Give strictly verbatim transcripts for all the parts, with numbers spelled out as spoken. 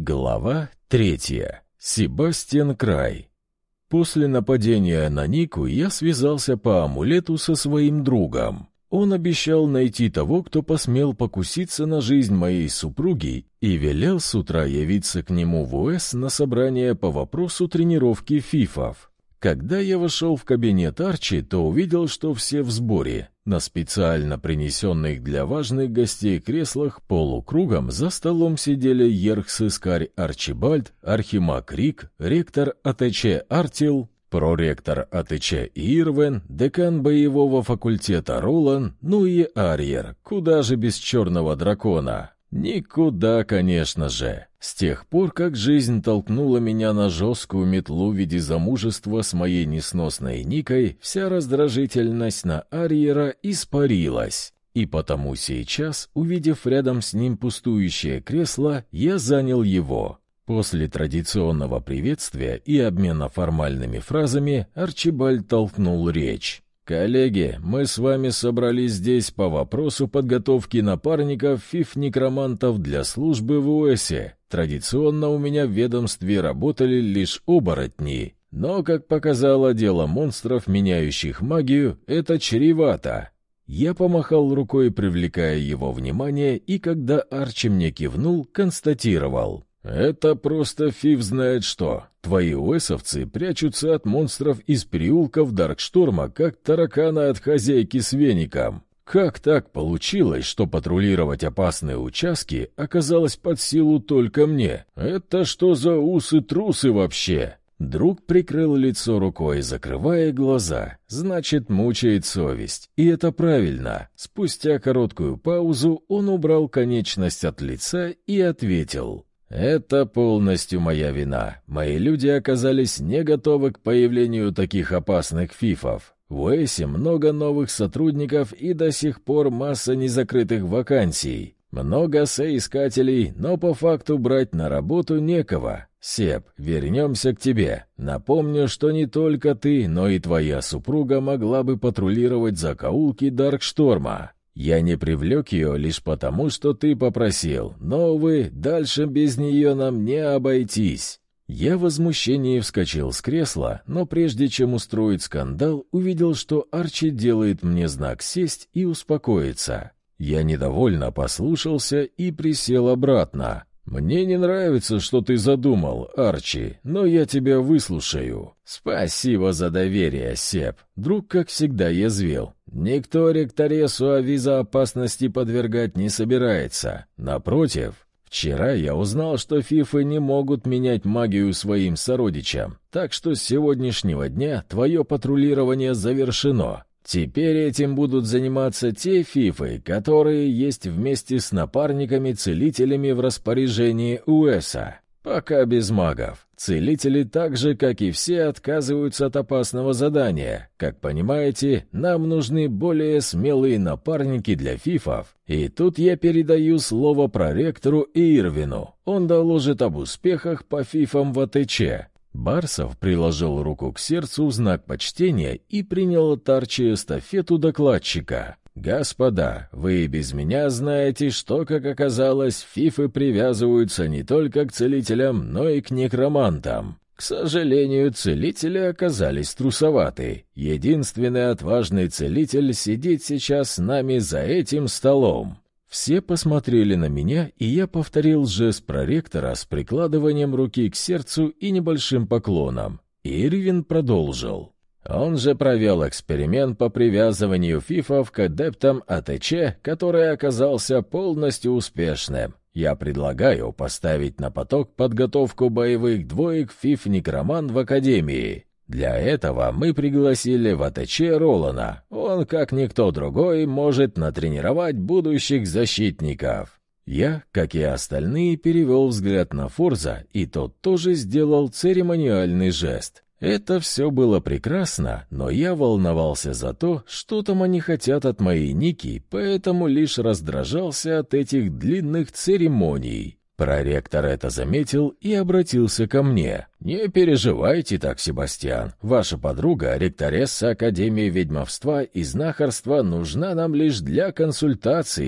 Глава третья. Себастьян Край. После нападения на Нику я связался по амулету со своим другом. Он обещал найти того, кто посмел покуситься на жизнь моей супруги, и велел с утра явиться к нему в УЭС на собрание по вопросу тренировки фифов. Когда я вошел в кабинет Арчи, то увидел, что все в сборе. На специально принесенных для важных гостей креслах полукругом за столом сидели ерх-сыскарь Арчибальд, архимаг Рик, ректор АТЧ Артил, проректор АТЧ Ирвен, декан боевого факультета Ролан, ну и Арьер, куда же без черного дракона. Никуда, конечно же. С тех пор, как жизнь толкнула меня на жесткую метлу в виде замужества с моей несносной Никой, вся раздражительность на Арьера испарилась. И потому сейчас, увидев рядом с ним пустующее кресло, я занял его. После традиционного приветствия и обмена формальными фразами Арчибальд толкнул речь. «Коллеги, мы с вами собрались здесь по вопросу подготовки напарников фиф-некромантов для службы в УЭСе. Традиционно у меня в ведомстве работали лишь оборотни, но, как показало дело монстров, меняющих магию, это чревато». Я помахал рукой, привлекая его внимание, и когда Арчи мне кивнул, констатировал: «Это просто фиф знает что. Твои уэсовцы прячутся от монстров из переулков Даркшторма, как тараканы от хозяйки с веником. Как так получилось, что патрулировать опасные участки оказалось под силу только мне? Это что за усы-трусы вообще?» Друг прикрыл лицо рукой, закрывая глаза. Значит, мучает совесть. И это правильно. Спустя короткую паузу он убрал конечность от лица и ответил: «Это полностью моя вина. Мои люди оказались не готовы к появлению таких опасных фифов. В УЭСе много новых сотрудников и до сих пор масса незакрытых вакансий. Много соискателей, но по факту брать на работу некого. Себ, вернемся к тебе. Напомню, что не только ты, но и твоя супруга могла бы патрулировать закоулки Даркшторма. Я не привлек ее лишь потому, что ты попросил, но, увы, дальше без нее нам не обойтись». Я в возмущении вскочил с кресла, но прежде чем устроить скандал, увидел, что Арчи делает мне знак сесть и успокоиться. Я недовольно послушался и присел обратно. «Мне не нравится, что ты задумал, Арчи, но я тебя выслушаю». «Спасибо за доверие, Себ». Друг, как всегда, язвил. «Никто ректоресу авиза опасности подвергать не собирается. Напротив, вчера я узнал, что фифы не могут менять магию своим сородичам, так что с сегодняшнего дня твое патрулирование завершено. Теперь этим будут заниматься те фифы, которые есть вместе с напарниками-целителями в распоряжении УЭСа. Пока без магов. Целители так же, как и все, отказываются от опасного задания. Как понимаете, нам нужны более смелые напарники для фифов. И тут я передаю слово проректору Ирвину. Он доложит об успехах по фифам в АТЧ». Барсов приложил руку к сердцу в знак почтения и принял от Арчи эстафету докладчика. «Господа, вы и без меня знаете, что, как оказалось, фифы привязываются не только к целителям, но и к некромантам. К сожалению, целители оказались трусоваты. Единственный отважный целитель сидит сейчас с нами за этим столом». Все посмотрели на меня, и я повторил жест проректора с прикладыванием руки к сердцу и небольшим поклоном. Ирвин продолжил. «Он же провел эксперимент по привязыванию фифов к адептам АТЧ, который оказался полностью успешным. Я предлагаю поставить на поток подготовку боевых двоек фиф-некроман в Академии. Для этого мы пригласили в АТЧ Ролана. Он, как никто другой, может натренировать будущих защитников». Я, как и остальные, перевел взгляд на Форза, и тот тоже сделал церемониальный жест. Это все было прекрасно, но я волновался за то, что там они хотят от моей Ники, поэтому лишь раздражался от этих длинных церемоний. Проректор это заметил и обратился ко мне. «Не переживайте так, Себастьян. Ваша подруга, ректоресса Академии ведьмовства и знахарства, нужна нам лишь для консультаций.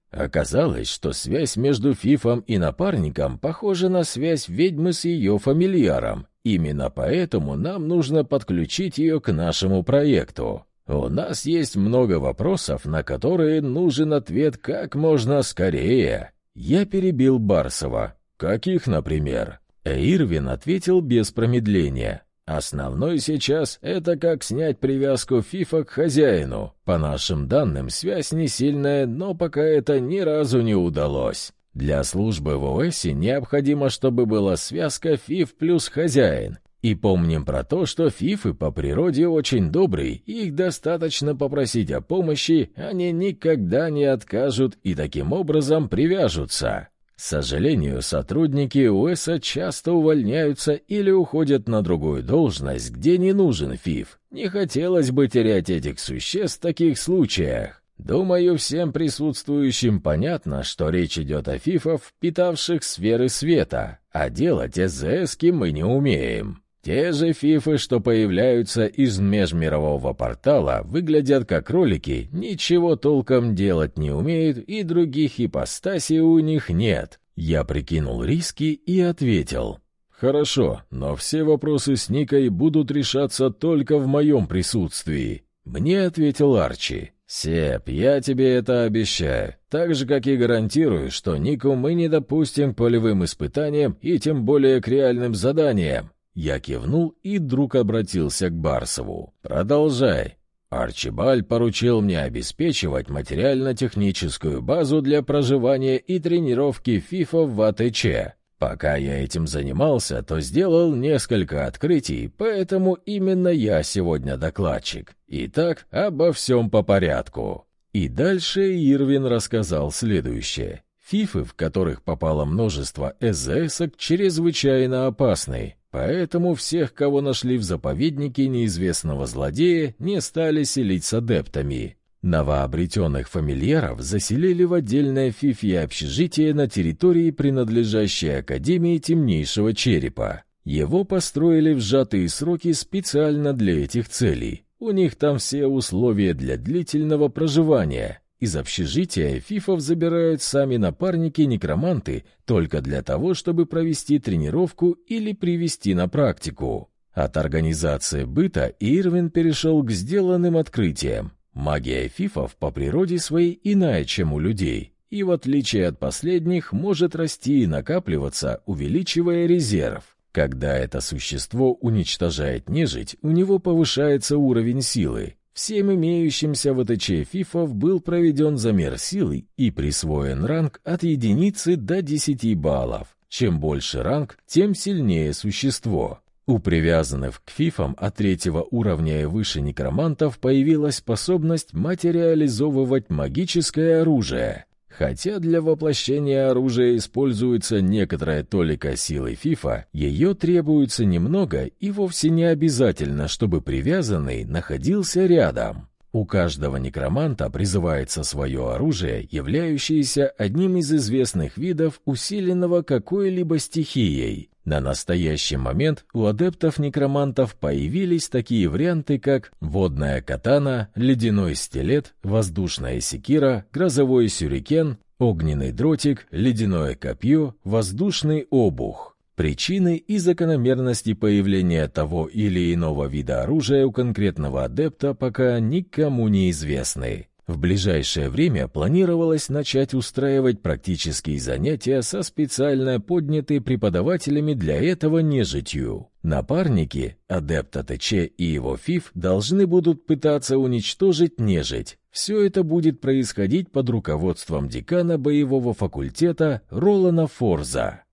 Оказалось, что связь между Фифом и напарником похожа на связь ведьмы с ее фамильяром. Именно поэтому нам нужно подключить ее к нашему проекту. У нас есть много вопросов, на которые нужен ответ как можно скорее. Я перебил Барсова. Каких, например? Ирвин ответил без промедления. Основной сейчас — это как снять привязку Фифа к хозяину. По нашим данным, связь не сильная, но пока это ни разу не удалось. Для службы в ОСе необходимо, чтобы была связка Фиф плюс хозяин. И помним про то, что Фифы по природе очень добрые, их достаточно попросить о помощи, они никогда не откажут и таким образом привяжутся. К сожалению, сотрудники ОСа часто увольняются или уходят на другую должность, где не нужен Фиф. Не хотелось бы терять этих существ в таких случаях. Думаю, всем присутствующим понятно, что речь идет о Фифах, питавших сферы света, а делать СЗСки мы не умеем. Те же Фифы, что появляются из межмирового портала, выглядят как кролики, ничего толком делать не умеют и других ипостасей у них нет. Я прикинул риски и ответил. Хорошо, но все вопросы с Никой будут решаться только в моем присутствии. Мне ответил Арчи. Сеп, я тебе это обещаю. Так же, как и гарантирую, что Нику мы не допустим к полевым испытаниям и тем более к реальным заданиям. Я кивнул и вдруг обратился к Барсову. «Продолжай». Арчибальд поручил мне обеспечивать материально-техническую базу для проживания и тренировки Фифа в АТЧ. Пока я этим занимался, то сделал несколько открытий, поэтому именно я сегодня докладчик. Итак, обо всем по порядку. И дальше Ирвин рассказал следующее. Фифы, в которых попало множество СЗСок, чрезвычайно опасны. Поэтому всех, кого нашли в заповеднике неизвестного злодея, не стали селить с адептами. Новообретенных фамильяров заселили в отдельное фифье общежитие на территории, принадлежащей Академии Темнейшего Черепа. Его построили в сжатые сроки специально для этих целей. У них там все условия для длительного проживания. Из общежития фифов забирают сами напарники-некроманты только для того, чтобы провести тренировку или привести на практику. От организации быта Ирвин перешел к сделанным открытиям. Магия фифов по природе своей иная, чем у людей, и в отличие от последних может расти и накапливаться, увеличивая резерв. Когда это существо уничтожает нежить, у него повышается уровень силы. Всем имеющимся в АТЧ фифов был проведен замер силы и присвоен ранг от единицы до десяти баллов. Чем больше ранг, тем сильнее существо. У привязанных к фифам от третьего уровня и выше некромантов появилась способность материализовывать магическое оружие. Хотя для воплощения оружия используется некоторая толика силы фифа, ее требуется немного и вовсе не обязательно, чтобы привязанный находился рядом. У каждого некроманта призывается свое оружие, являющееся одним из известных видов усиленного какой-либо стихией. На настоящий момент у адептов-некромантов появились такие варианты, как водная катана, ледяной стилет, воздушная секира, грозовой сюрикен, огненный дротик, ледяное копье, воздушный обух. Причины и закономерности появления того или иного вида оружия у конкретного адепта пока никому не известны. В ближайшее время планировалось начать устраивать практические занятия со специально поднятой преподавателями для этого нежитью. Напарники, адепт АТЧ и его фиф, должны будут пытаться уничтожить нежить. Все это будет происходить под руководством декана боевого факультета Ролана Форза.